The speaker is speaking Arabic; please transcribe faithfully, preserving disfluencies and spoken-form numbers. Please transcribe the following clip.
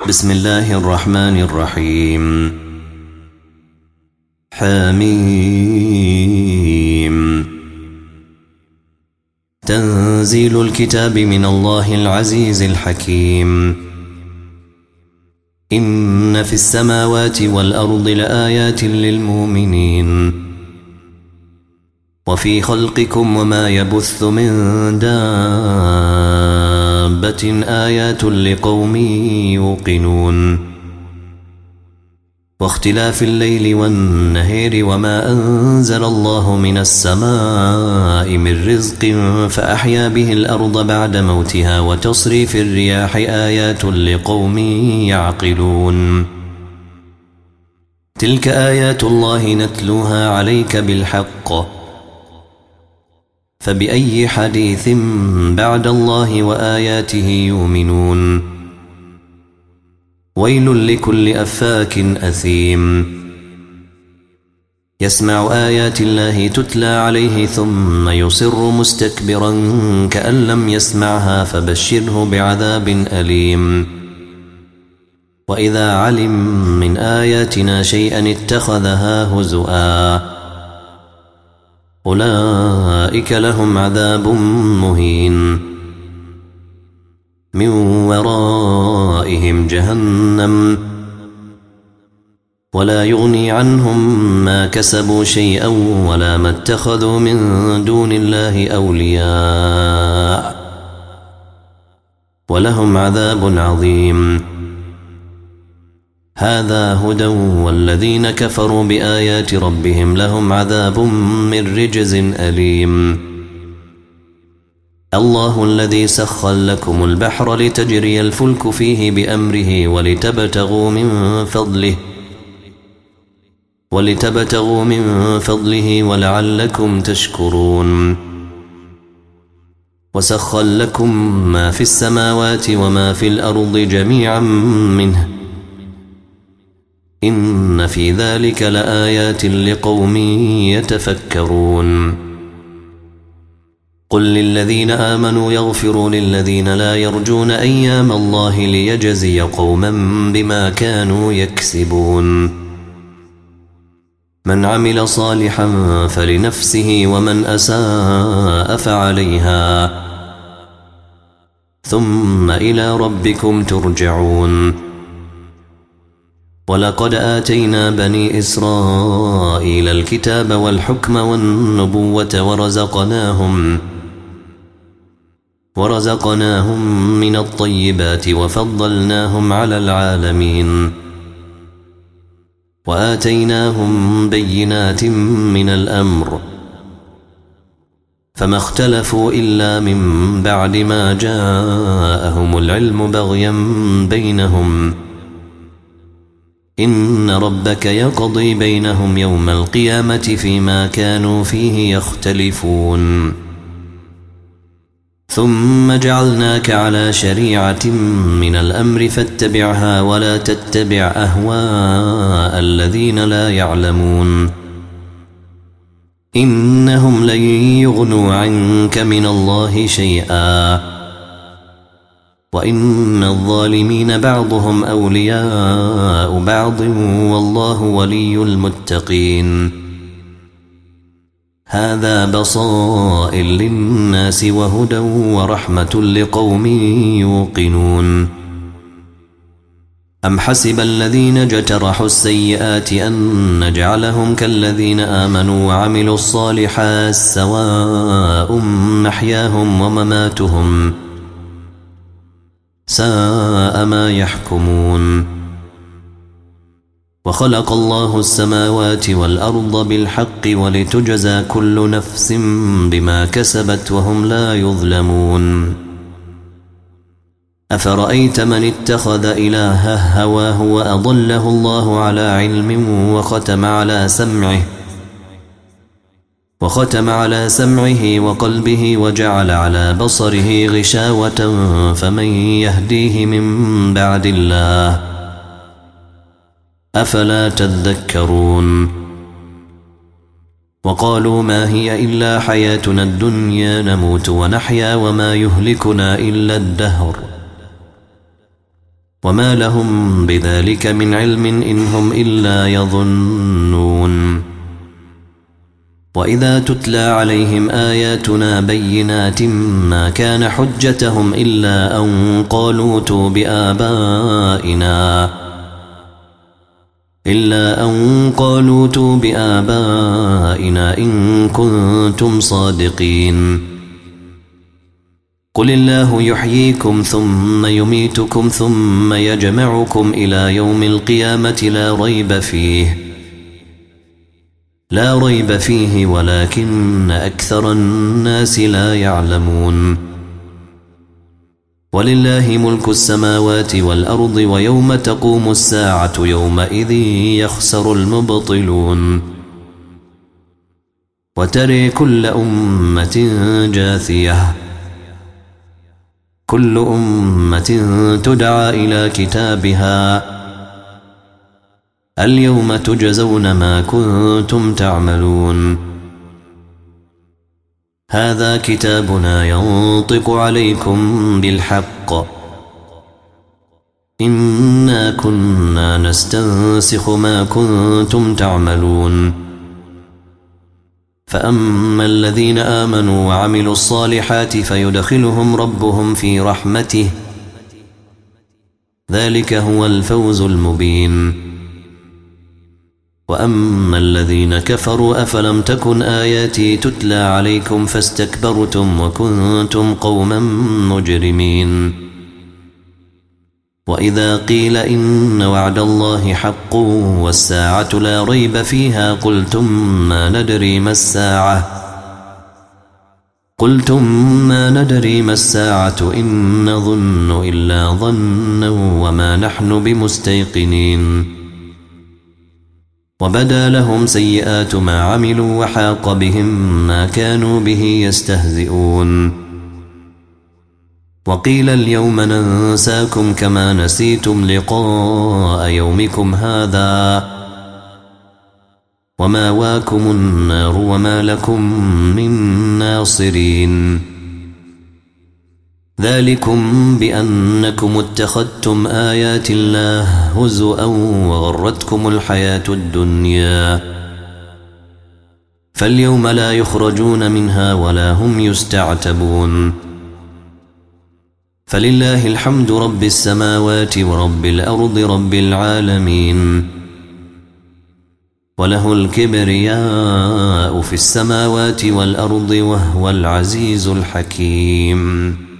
بسم الله الرحمن الرحيم. حميم. تنزيل الكتاب من الله العزيز الحكيم. إن في السماوات والأرض لآيات للمؤمنين وفي خلقكم وما يبث من دابة آيات لقوم يوقنون واختلاف الليل والنهار وما أنزل الله من السماء من رزق فأحيا به الأرض بعد موتها وتصريف الرياح آيات لقوم يعقلون تلك آيات الله نتلوها عليك بالحق فبأي حديث بعد الله وآياته يؤمنون ويل لكل أفاك أثيم يسمع آيات الله تتلى عليه ثم يصر مستكبرا كأن لم يسمعها فبشره بعذاب أليم وإذا علم من آياتنا شيئا اتخذها هزؤا أولئك لهم عذاب مهين من ورائهم جهنم ولا يغني عنهم ما كسبوا شيئا ولا ما اتخذوا من دون الله أولياء ولهم عذاب عظيم هذا هدى والذين كفروا بآيات ربهم لهم عذاب من رجز أليم الله الذي سخر لكم البحر لتجري الفلك فيه بأمره ولتبتغوا من فضله ولتبتغوا من فضله ولعلكم تشكرون وسخر لكم ما في السماوات وما في الأرض جميعا منه إن في ذلك لآيات لقوم يتفكرون قل للذين آمنوا يغفروا للذين لا يرجون أيام الله ليجزي قوما بما كانوا يكسبون من عمل صالحا فلنفسه ومن أساء فعليها ثم إلى ربكم ترجعون ولقد آتينا بني إسرائيل الكتاب والحكم والنبوة ورزقناهم ورزقناهم من الطيبات وفضلناهم على العالمين وآتيناهم بينات من الأمر فما اختلفوا إلا من بعد ما جاءهم العلم بغيا بينهم إن ربك يقضي بينهم يوم القيامة فيما كانوا فيه يختلفون ثم جعلناك على شريعة من الأمر فاتبعها ولا تتبع أهواء الذين لا يعلمون إنهم لن يغنوا عنك من الله شيئا وإن الظالمين بعضهم أولياء بعض والله ولي المتقين هذا بصائر للناس وهدى ورحمة لقوم يوقنون أم حسب الذين اجترحوا السيئات أن نجعلهم كالذين آمنوا وعملوا الصالحات سواء محياهم ومماتهم ساء ما يحكمون وخلق الله السماوات والأرض بالحق ولتجزى كل نفس بما كسبت وهم لا يظلمون أفرأيت من اتخذ إلهه هواه وأضله الله على علم وختم على سمعه وختم على سمعه وقلبه وجعل على بصره غشاوة فمن يهديه من بعد الله أفلا تذكرون وقالوا ما هي إلا حياتنا الدنيا نموت ونحيا وما يهلكنا إلا الدهر وما لهم بذلك من علم إن هم إلا يظنون. وإذا تتلى عليهم آياتنا بينات ما كان حجتهم إلا أن قالوا ائتوا بآبائنا إلا أن قالوا ائتوا بآبائنا إن كنتم صادقين. قل الله يحييكم ثم يميتكم ثم يجمعكم إلى يوم القيامة لا ريب فيه لا ريب فيه ولكن أكثر الناس لا يعلمون. ولله ملك السماوات والأرض ويوم تقوم الساعة يومئذ يخسر المبطلون. وترى كل أمة جاثية كل أمة تدعى إلى كتابها اليوم تجزون ما كنتم تعملون. هذا كتابنا ينطق عليكم بالحق إنا كنا نستنسخ ما كنتم تعملون. فأما الذين آمنوا وعملوا الصالحات فيدخلهم ربهم في رحمته ذلك هو الفوز المبين. وأما الذين كفروا أفلم تكن آياتي تتلى عليكم فاستكبرتم وكنتم قوما مجرمين. وإذا قيل إن وعد الله حق والساعة لا ريب فيها قلتم ما ندري ما الساعة قلتم ما ندري ما الساعة إن نظن إلا ظنا وما نحن بمستيقنين. وبدا لهم سيئات ما عملوا وحاق بهم ما كانوا به يستهزئون. وقيل اليوم ننساكم كما نسيتم لقاء يومكم هذا وماواكم النار وما لكم من ناصرين. ذلكم بأنكم اتخذتم آيات الله هزؤا وغرتكم الحياة الدنيا فاليوم لا يخرجون منها ولا هم يستعتبون. فلله الحمد رب السماوات ورب الأرض رب العالمين. وله الكبرياء في السماوات والأرض وهو العزيز الحكيم.